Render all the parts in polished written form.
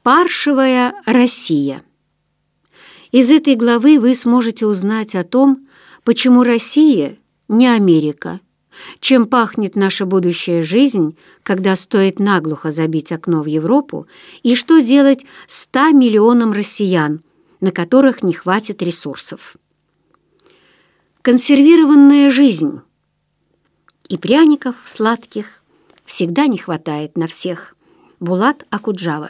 Паршивая Россия. Из этой главы вы сможете узнать о том, почему Россия не Америка, чем пахнет наша будущая жизнь, когда стоит наглухо забить окно в Европу, и что делать 100 миллионам россиян, на которых не хватит ресурсов. Консервированная жизнь. И пряников сладких всегда не хватает на всех. Булат Акуджава.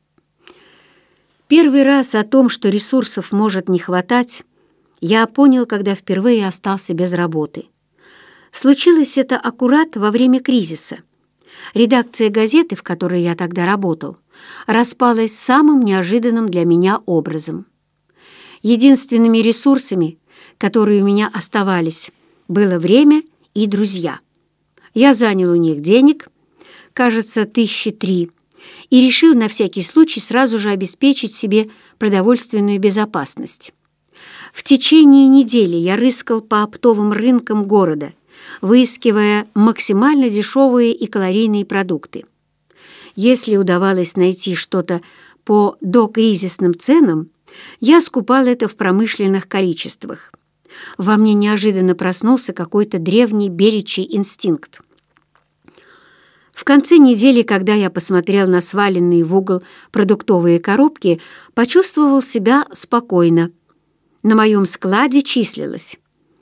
Первый раз о том, что ресурсов может не хватать, я понял, когда впервые остался без работы. Случилось это аккурат во время кризиса. Редакция газеты, в которой я тогда работал, распалась самым неожиданным для меня образом. Единственными ресурсами, которые у меня оставались, было время и друзья. Я занял у них денег, кажется, 3 000, и решил на всякий случай сразу же обеспечить себе продовольственную безопасность. В течение недели я рыскал по оптовым рынкам города, выискивая максимально дешевые и калорийные продукты. Если удавалось найти что-то по докризисным ценам, я скупал это в промышленных количествах. Во мне неожиданно проснулся какой-то древний беличий инстинкт. В конце недели, когда я посмотрел на сваленные в угол продуктовые коробки, почувствовал себя спокойно. На моем складе числилось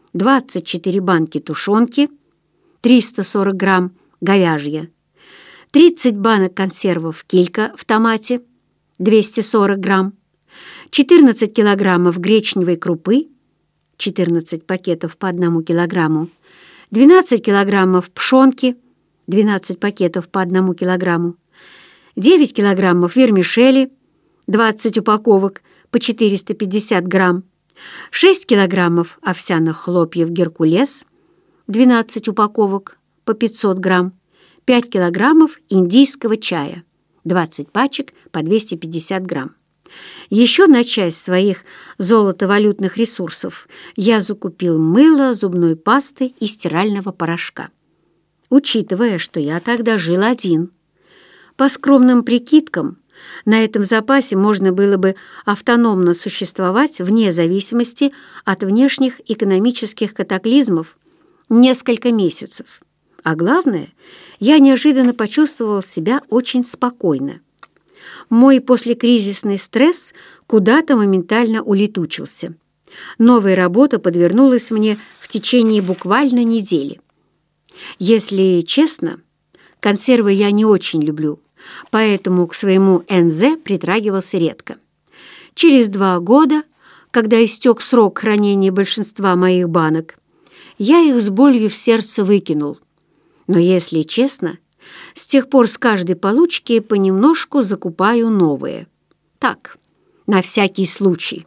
24 банки тушенки, 340 грамм говяжья, 30 банок консервов «Килька» в томате, 240 грамм, 14 килограммов гречневой крупы, 14 пакетов по 1 килограмму, 12 килограммов пшенки, 12 пакетов по 1 килограмму, 9 килограммов вермишели, 20 упаковок по 450 грамм, 6 килограммов овсяных хлопьев «Геркулес», 12 упаковок по 500 грамм, 5 килограммов индийского чая, 20 пачек по 250 грамм. Еще на часть своих золотовалютных ресурсов я закупил мыло, зубной пасты и стирального порошка. Учитывая, что я тогда жил один. По скромным прикидкам, на этом запасе можно было бы автономно существовать вне зависимости от внешних экономических катаклизмов несколько месяцев. А главное, я неожиданно почувствовал себя очень спокойно. Мой послекризисный стресс куда-то моментально улетучился. Новая работа подвернулась мне в течение буквально недели. Если честно, консервы я не очень люблю, поэтому к своему НЗ притрагивался редко. Через 2 года, когда истек срок хранения большинства моих банок, я их с болью в сердце выкинул. Но, если честно, с тех пор с каждой получки понемножку закупаю новые. Так, на всякий случай.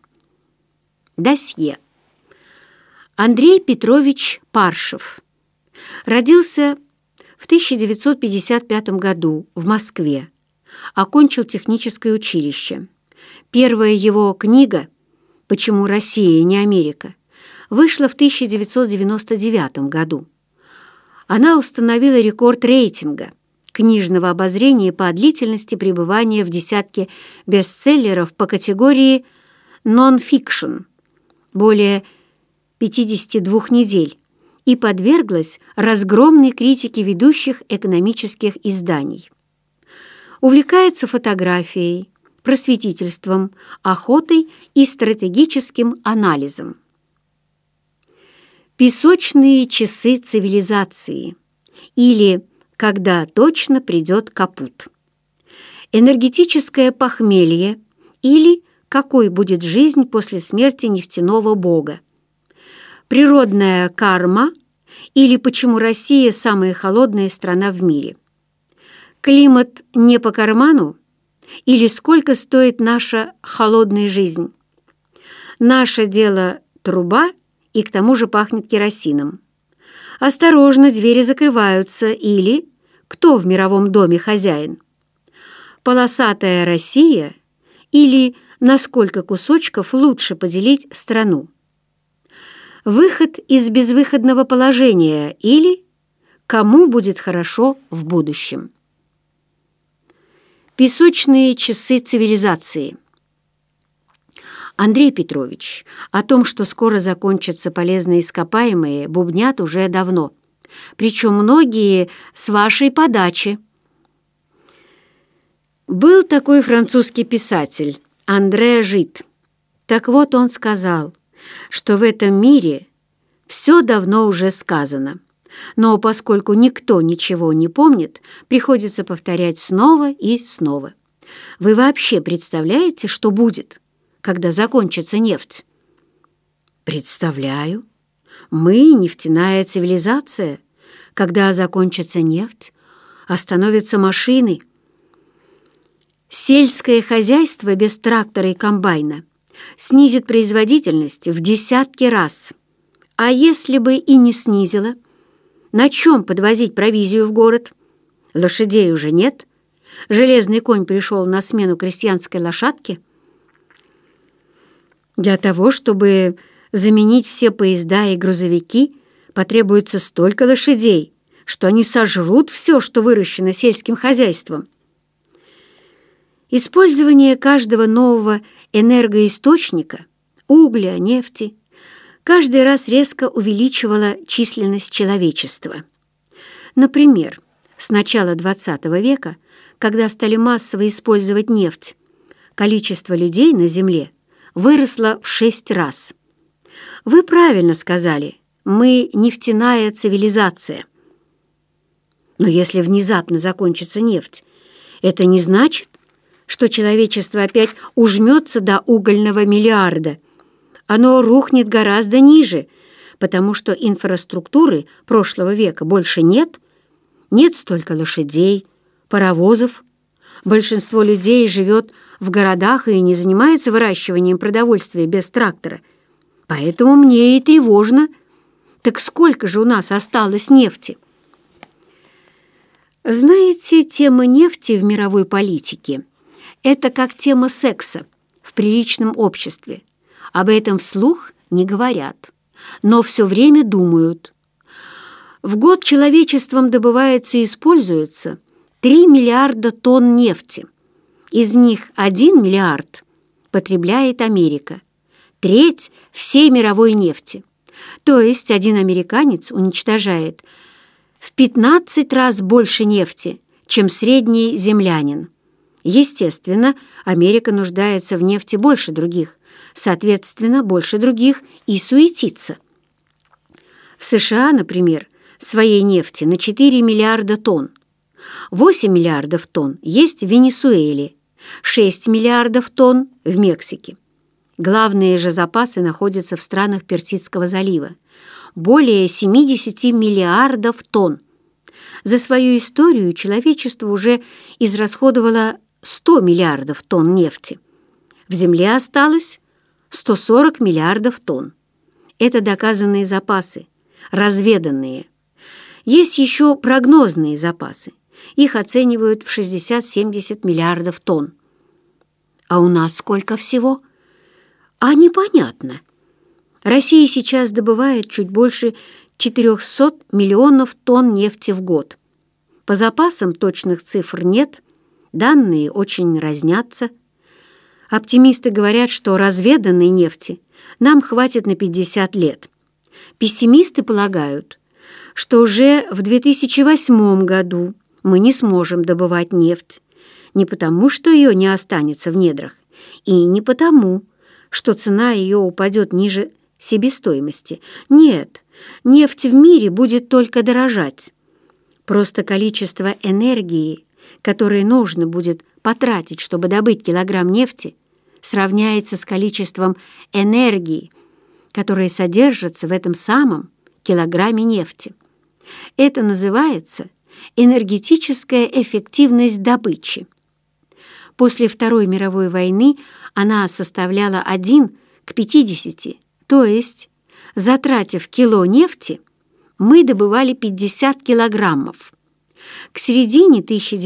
Досье. Андрей Петрович Паршев. Родился в 1955 году в Москве. Окончил техническое училище. Первая его книга «Почему Россия не Америка» вышла в 1999 году. Она установила рекорд рейтинга книжного обозрения по длительности пребывания в десятке бестселлеров по категории «нон-фикшн» более 52 недель и подверглась разгромной критике ведущих экономических изданий. Увлекается фотографией, просветительством, охотой и стратегическим анализом. Песочные часы цивилизации или «Когда точно придет капут». Энергетическое похмелье или «Какой будет жизнь после смерти нефтяного бога». Природная карма или «Почему Россия самая холодная страна в мире». Климат не по карману или «Сколько стоит наша холодная жизнь». Наше дело труба и к тому же пахнет керосином. Осторожно, двери закрываются или «Кто в мировом доме хозяин?» Полосатая Россия или «На сколько кусочков лучше поделить страну?» Выход из безвыходного положения или «Кому будет хорошо в будущем?» Песочные часы цивилизации. Андрей Петрович о том, что скоро закончатся полезные ископаемые, бубнят уже давно. Причем многие с вашей подачи. Был такой французский писатель Андре Жид. Так вот он сказал, что в этом мире все давно уже сказано. Но поскольку никто ничего не помнит, приходится повторять снова и снова. Вы вообще представляете, что будет, когда закончится нефть? Представляю. Мы — нефтяная цивилизация. Когда закончится нефть, остановятся машины. Сельское хозяйство без трактора и комбайна снизит производительность в десятки раз. А если бы и не снизило, на чем подвозить провизию в город? Лошадей уже нет. Железный конь пришел на смену крестьянской лошадке. Для того, чтобы заменить все поезда и грузовики, потребуется столько лошадей, что они сожрут все, что выращено сельским хозяйством. Использование каждого нового энергоисточника, угля, нефти, каждый раз резко увеличивало численность человечества. Например, с начала XX века, когда стали массово использовать нефть, количество людей на Земле выросло в 6 раз. Вы правильно сказали, мы нефтяная цивилизация. Но если внезапно закончится нефть, это не значит, что человечество опять ужмется до угольного миллиарда. Оно рухнет гораздо ниже, потому что инфраструктуры прошлого века больше нет. Нет столько лошадей, паровозов. Большинство людей живет в городах и не занимается выращиванием продовольствия без трактора. Поэтому мне и тревожно. Так сколько же у нас осталось нефти? Знаете, тема нефти в мировой политике – это как тема секса в приличном обществе. Об этом вслух не говорят, но все время думают. В год человечеством добывается и используется 3 миллиарда тонн нефти. Из них 1 миллиард потребляет Америка, треть всей мировой нефти. То есть один американец уничтожает в 15 раз больше нефти, чем средний землянин. Естественно, Америка нуждается в нефти больше других, соответственно, больше других и суетится. В США, например, своей нефти на 4 миллиарда тонн. 8 миллиардов тонн есть в Венесуэле, 6 миллиардов тонн в Мексике. Главные же запасы находятся в странах Персидского залива. Более 70 миллиардов тонн. За свою историю человечество уже израсходовало 100 миллиардов тонн нефти. В земле осталось 140 миллиардов тонн. Это доказанные запасы, разведанные. Есть еще прогнозные запасы. Их оценивают в 60-70 миллиардов тонн. А у нас сколько всего? А непонятно. Россия сейчас добывает чуть больше 400 миллионов тонн нефти в год. По запасам точных цифр нет, данные очень разнятся. Оптимисты говорят, что разведанной нефти нам хватит на 50 лет. Пессимисты полагают, что уже в 2008 году мы не сможем добывать нефть, не потому, что ее не останется в недрах, и не потому, что цена ее упадет ниже себестоимости. Нет, нефть в мире будет только дорожать. Просто количество энергии, которое нужно будет потратить, чтобы добыть килограмм нефти, сравняется с количеством энергии, которая содержится в этом самом килограмме нефти. Это называется энергетическая эффективность добычи. После Второй мировой войны она составляла 1 к 50, то есть, затратив кило нефти, мы добывали 50 килограммов. К середине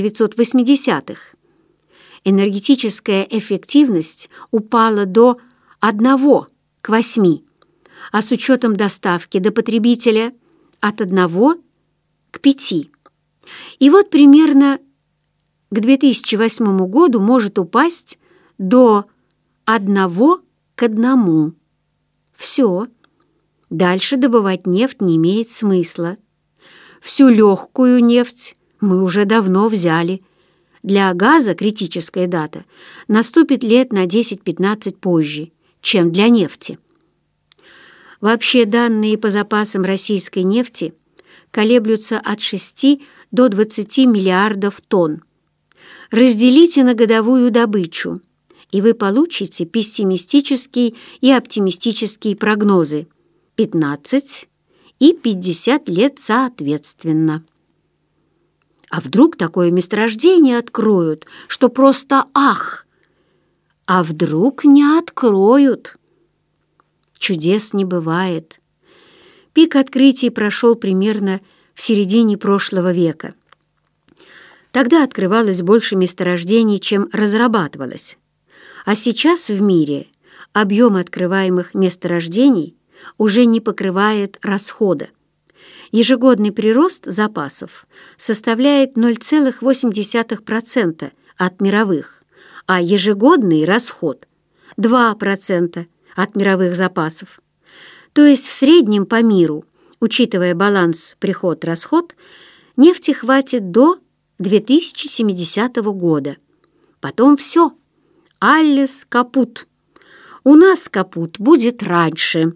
1980-х энергетическая эффективность упала до 1 к 8, а с учетом доставки до потребителя от 1 к 5. И вот примерно к 2008 году может упасть до 1 к 1. Все. Дальше добывать нефть не имеет смысла. Всю легкую нефть мы уже давно взяли. Для газа критическая дата наступит лет на 10-15 позже, чем для нефти. Вообще данные по запасам российской нефти колеблются от 6 до 20 миллиардов тонн. Разделите на годовую добычу, и вы получите пессимистические и оптимистические прогнозы 15 и 50 лет соответственно. А вдруг такое месторождение откроют, что просто ах! А вдруг не откроют? Чудес не бывает. Пик открытий прошел примерно в середине прошлого века. Тогда открывалось больше месторождений, чем разрабатывалось. А сейчас в мире объем открываемых месторождений уже не покрывает расхода. Ежегодный прирост запасов составляет 0,8% от мировых, а ежегодный расход – 2% от мировых запасов. То есть в среднем по миру, учитывая баланс приход-расход, нефти хватит до 2070 года. Потом все. Аллес капут. У нас капут будет раньше.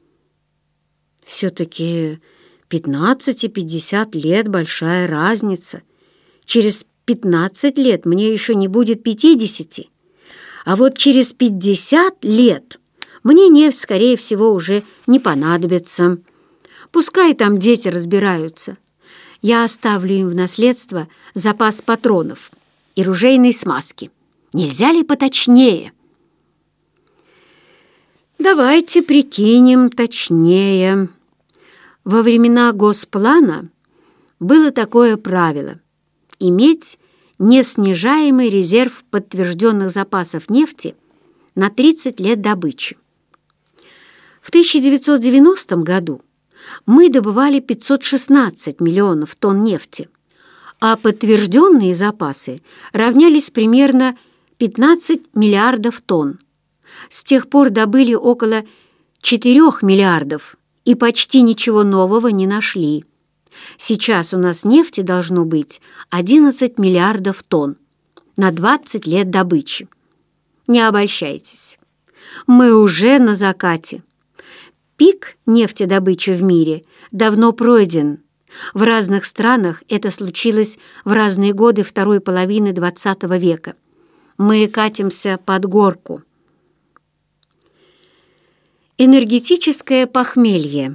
Все-таки 15 и 50 лет – большая разница. Через 15 лет мне еще не будет 50. А вот через 50 лет мне нефть, скорее всего, уже не понадобится. Пускай там дети разбираются. Я оставлю им в наследство запас патронов и ружейной смазки. Нельзя ли поточнее? Давайте прикинем точнее. Во времена Госплана было такое правило – иметь неснижаемый резерв подтвержденных запасов нефти на 30 лет добычи. В 1990 году мы добывали 516 миллионов тонн нефти, а подтвержденные запасы равнялись примерно 15 миллиардов тонн. С тех пор добыли около 4 миллиардов и почти ничего нового не нашли. Сейчас у нас нефти должно быть 11 миллиардов тонн на 20 лет добычи. Не обольщайтесь. Мы уже на закате. Пик нефтедобычи в мире давно пройден. В разных странах это случилось в разные годы второй половины XX века. Мы катимся под горку. Энергетическое похмелье.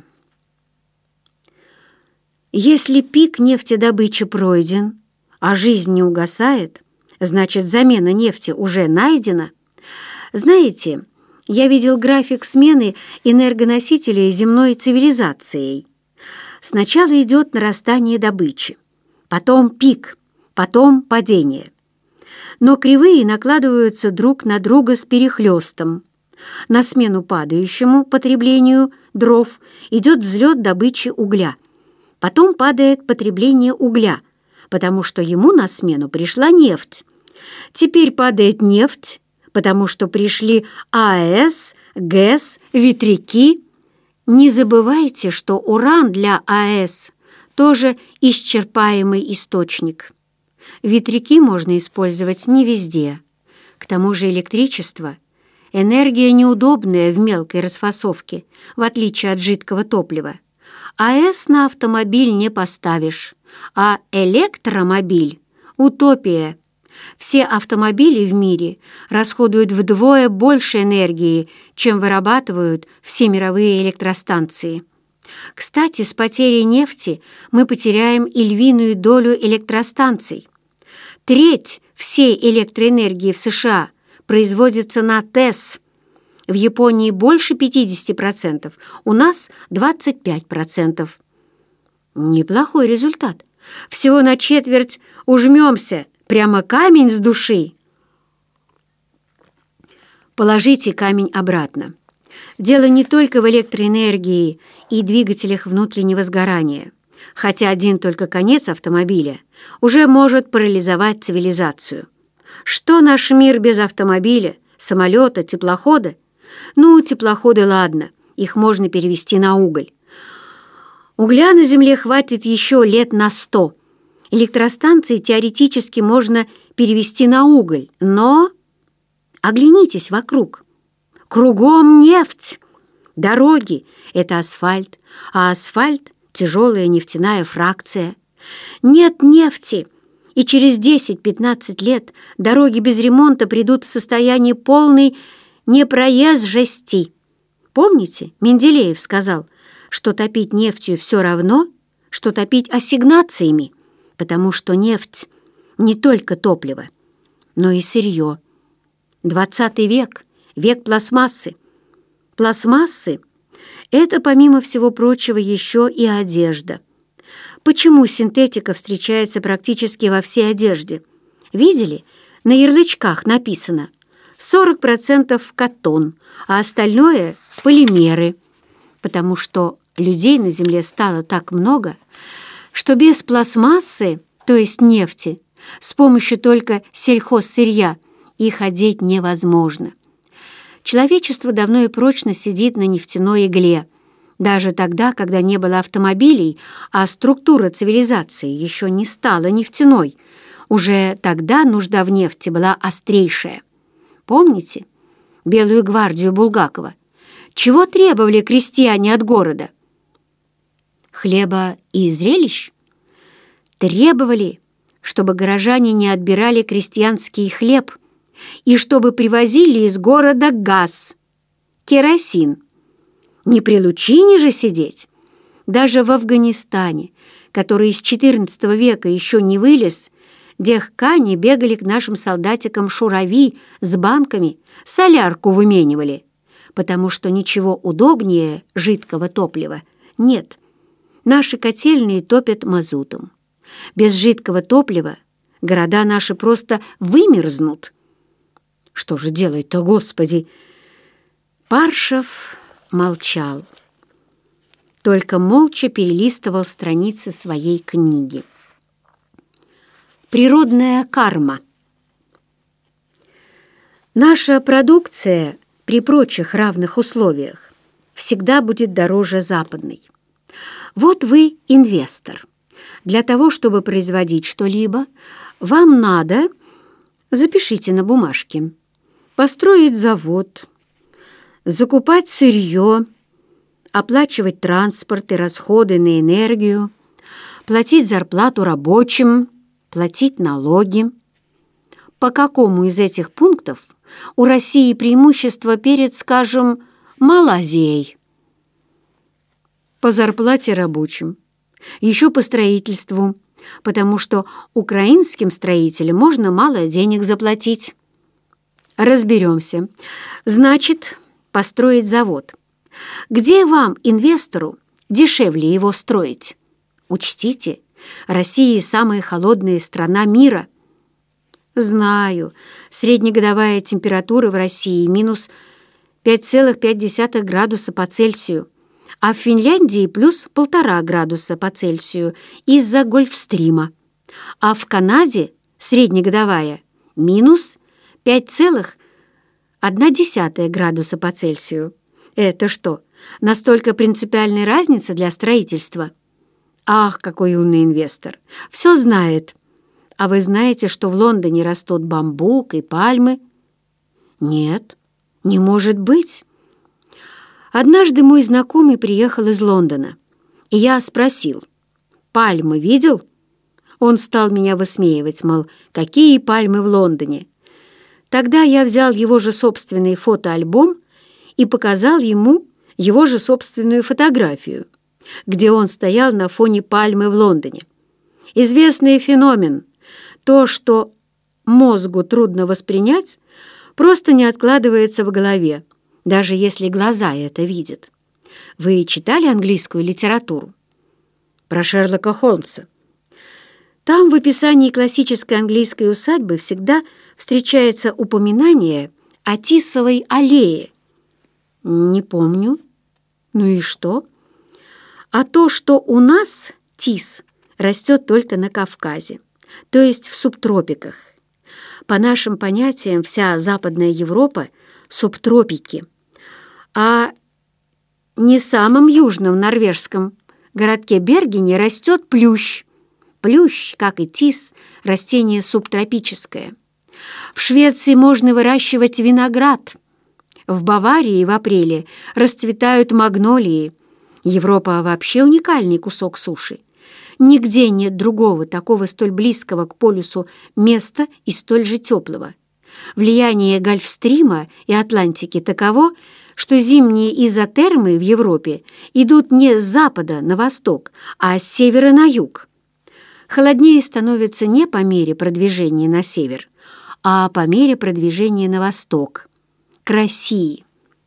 Если пик нефтедобычи пройден, а жизнь не угасает, значит, замена нефти уже найдена. Знаете, я видел график смены энергоносителей земной цивилизацией. Сначала идет нарастание добычи, потом пик, потом падение. Но кривые накладываются друг на друга с перехлестом. На смену падающему потреблению дров идет взлет добычи угля. Потом падает потребление угля, потому что ему на смену пришла нефть. Теперь падает нефть, потому что пришли АЭС, ГЭС, ветряки. Не забывайте, что уран для АЭС тоже исчерпаемый источник. Ветряки можно использовать не везде. К тому же электричество – энергия неудобная в мелкой расфасовке, в отличие от жидкого топлива. АЭС на автомобиль не поставишь, а электромобиль – утопия. Все автомобили в мире расходуют вдвое больше энергии, чем вырабатывают все мировые электростанции. Кстати, с потерей нефти мы потеряем и львиную долю электростанций. Треть всей электроэнергии в США производится на ТЭС. В Японии больше 50%, у нас 25%. Неплохой результат. Всего на четверть ужмемся, прямо камень с души. Положите камень обратно. Дело не только в электроэнергии и двигателях внутреннего сгорания. хотя один только конец автомобиля уже может парализовать цивилизацию. Что наш мир без автомобиля, самолета, теплохода? Ну, теплоходы, ладно, их можно перевести на уголь. Угля на Земле хватит еще лет на 100. Электростанции теоретически можно перевести на уголь, но... Оглянитесь вокруг. Кругом нефть. Дороги — это асфальт, а асфальт — тяжелая нефтяная фракция. Нет нефти, и через 10-15 лет дороги без ремонта придут в состояние полной непроезжести. Помните, Менделеев сказал, что топить нефтью все равно, что топить ассигнациями, потому что нефть — не только топливо, но и сырье. 20 век — век пластмассы. Пластмассы — это, помимо всего прочего, еще и одежда. Почему синтетика встречается практически во всей одежде? Видели? На ярлычках написано 40% катон, а остальное — полимеры. Потому что людей на Земле стало так много, что без пластмассы, то есть нефти, с помощью только сельхозсырья, их одеть невозможно. Человечество давно и прочно сидит на нефтяной игле, даже тогда, когда не было автомобилей, а структура цивилизации еще не стала нефтяной. Уже тогда нужда в нефти была острейшая. Помните Белую гвардию Булгакова? Чего требовали крестьяне от города? Хлеба и зрелищ? Требовали, чтобы горожане не отбирали крестьянский хлеб и чтобы привозили из города газ, керосин. Не при лучине же сидеть. Даже в Афганистане, который из XIV века еще не вылез, дехкани бегали к нашим солдатикам шурави с банками, солярку выменивали, потому что ничего удобнее жидкого топлива нет. Наши котельные топят мазутом. Без жидкого топлива города наши просто вымерзнут. Что же делать-то, Господи? Паршев молчал, только молча перелистывал страницы своей книги. Природная карма. Наша продукция при прочих равных условиях всегда будет дороже западной. Вот вы инвестор. Для того, чтобы производить что-либо, вам надо, запишите на бумажке, построить завод, закупать сырье, оплачивать транспорт и расходы на энергию, платить зарплату рабочим, платить налоги. По какому из этих пунктов у России преимущество перед, скажем, Малайзией? По зарплате рабочим, еще по строительству, потому что украинским строителям можно мало денег заплатить. Разберемся. Значит, построить завод. Где вам, инвестору, дешевле его строить? Учтите, Россия самая холодная страна мира. Знаю, среднегодовая температура в России минус 5,5 градуса по Цельсию, а в Финляндии плюс 1,5 градуса по Цельсию из-за Гольфстрима, а в Канаде среднегодовая минус 5,1 градуса по Цельсию. Это что, настолько принципиальная разница для строительства? Ах, какой умный инвестор! Все знает. А вы знаете, что в Лондоне растут бамбук и пальмы? Нет, не может быть. Однажды мой знакомый приехал из Лондона, и я спросил: «Пальмы видел?» Он стал меня высмеивать, мол, какие пальмы в Лондоне. Тогда я взял его же собственный фотоальбом и показал ему его же собственную фотографию, где он стоял на фоне пальмы в Лондоне. Известный феномен. То, что мозгу трудно воспринять, просто не откладывается в голове, даже если глаза это видят. Вы читали английскую литературу? Про Шерлока Холмса. Там в описании классической английской усадьбы всегда встречается упоминание о Тисовой аллее. Не помню. Ну и что? А то, что у нас тис растет только на Кавказе, то есть в субтропиках. По нашим понятиям, вся Западная Европа — субтропики, а не самом южном норвежском городке Бергене растет плющ. Плющ, как и тис, растение субтропическое. В Швеции можно выращивать виноград. В Баварии в апреле расцветают магнолии. Европа вообще уникальный кусок суши. Нигде нет другого такого столь близкого к полюсу места и столь же теплого. Влияние Гольфстрима и Атлантики таково, что зимние изотермы в Европе идут не с запада на восток, а с севера на юг. Холоднее становится не по мере продвижения на север, а по мере продвижения на восток, к России.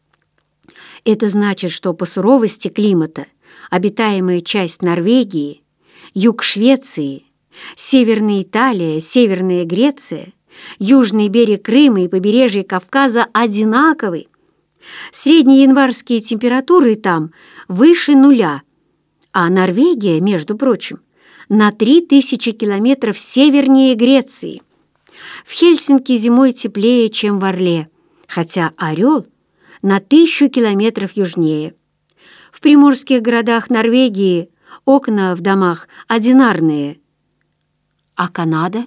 Это значит, что по суровости климата обитаемая часть Норвегии, юг Швеции, Северная Италия, Северная Греция, южный берег Крыма и побережье Кавказа одинаковы. Средние январские температуры там выше нуля, а Норвегия, между прочим, на 3000 километров севернее Греции. В Хельсинки зимой теплее, чем в Орле, хотя Орел на 1000 километров южнее. В приморских городах Норвегии окна в домах одинарные. А Канада?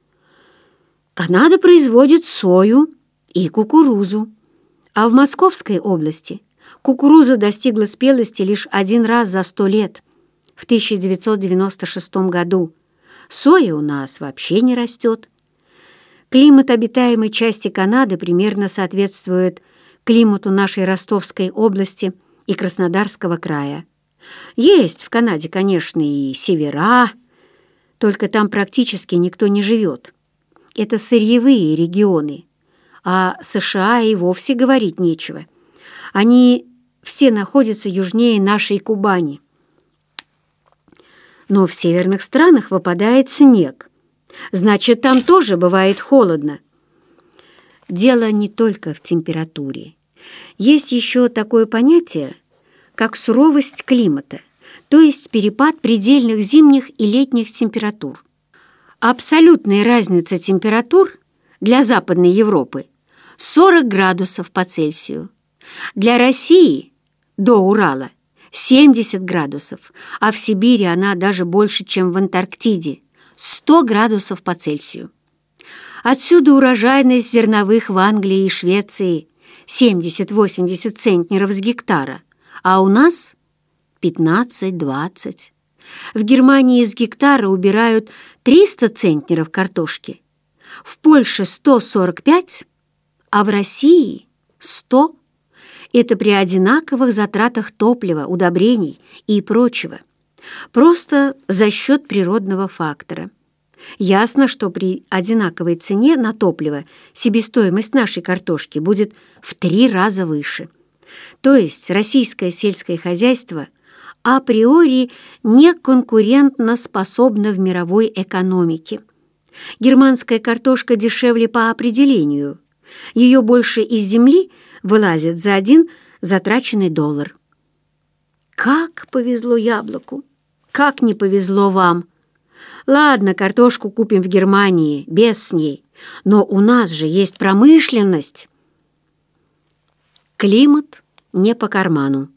Канада производит сою и кукурузу. А в Московской области кукуруза достигла спелости лишь один раз за 100 лет, в 1996 году. Соя у нас вообще не растет. Климат обитаемой части Канады примерно соответствует климату нашей Ростовской области и Краснодарского края. Есть в Канаде, конечно, и севера, только там практически никто не живет. Это сырьевые регионы, а США и вовсе говорить нечего. Они все находятся южнее нашей Кубани. Но в северных странах выпадает снег. Значит, там тоже бывает холодно. Дело не только в температуре. Есть еще такое понятие, как суровость климата, то есть перепад предельных зимних и летних температур. Абсолютная разница температур для Западной Европы 40 градусов по Цельсию. Для России до Урала 70 градусов, а в Сибири она даже больше, чем в Антарктиде, 100 градусов по Цельсию. Отсюда урожайность зерновых в Англии и Швеции 70-80 центнеров с гектара, а у нас 15-20. В Германии с гектара убирают 300 центнеров картошки, в Польше 145, а в России 100. Это при одинаковых затратах топлива, удобрений и прочего. Просто за счет природного фактора. Ясно, что при одинаковой цене на топливо себестоимость нашей картошки будет в 3 раза выше. То есть российское сельское хозяйство априори не конкурентно способно в мировой экономике. Германская картошка дешевле по определению. Ее больше из земли вылазит за один затраченный $1. Как повезло яблоку! Как не повезло вам! Ладно, картошку купим в Германии, без с ней, но у нас же есть промышленность. Климат не по карману.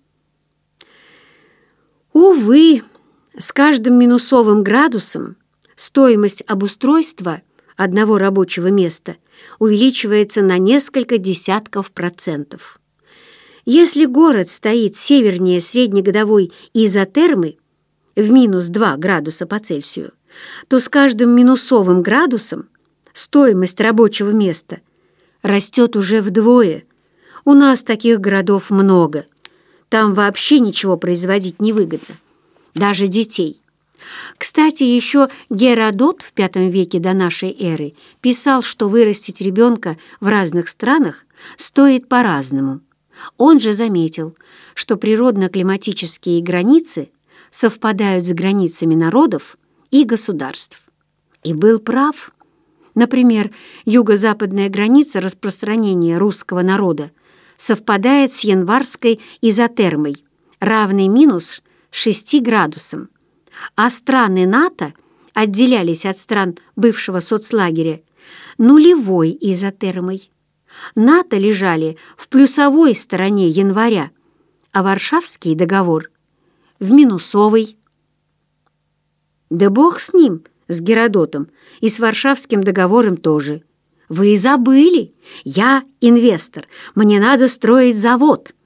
Увы, с каждым минусовым градусом стоимость обустройства одного рабочего места увеличивается на несколько десятков процентов. Если город стоит севернее среднегодовой изотермы в минус 2 градуса по Цельсию, то с каждым минусовым градусом стоимость рабочего места растет уже вдвое. У нас таких городов много. Там вообще ничего производить невыгодно, даже детей. Кстати, еще Геродот в V веке до нашей эры писал, что вырастить ребенка в разных странах стоит по-разному. Он же заметил, что природно-климатические границы совпадают с границами народов и государств. И был прав. Например, юго-западная граница распространения русского народа совпадает с январской изотермой, равной минус 6 градусам, а страны НАТО отделялись от стран бывшего соцлагеря нулевой изотермой. НАТО лежали в плюсовой стороне января, а Варшавский договор — в минусовой. Да бог с ним, с Геродотом, и с Варшавским договором тоже. Вы забыли, я инвестор, мне надо строить завод.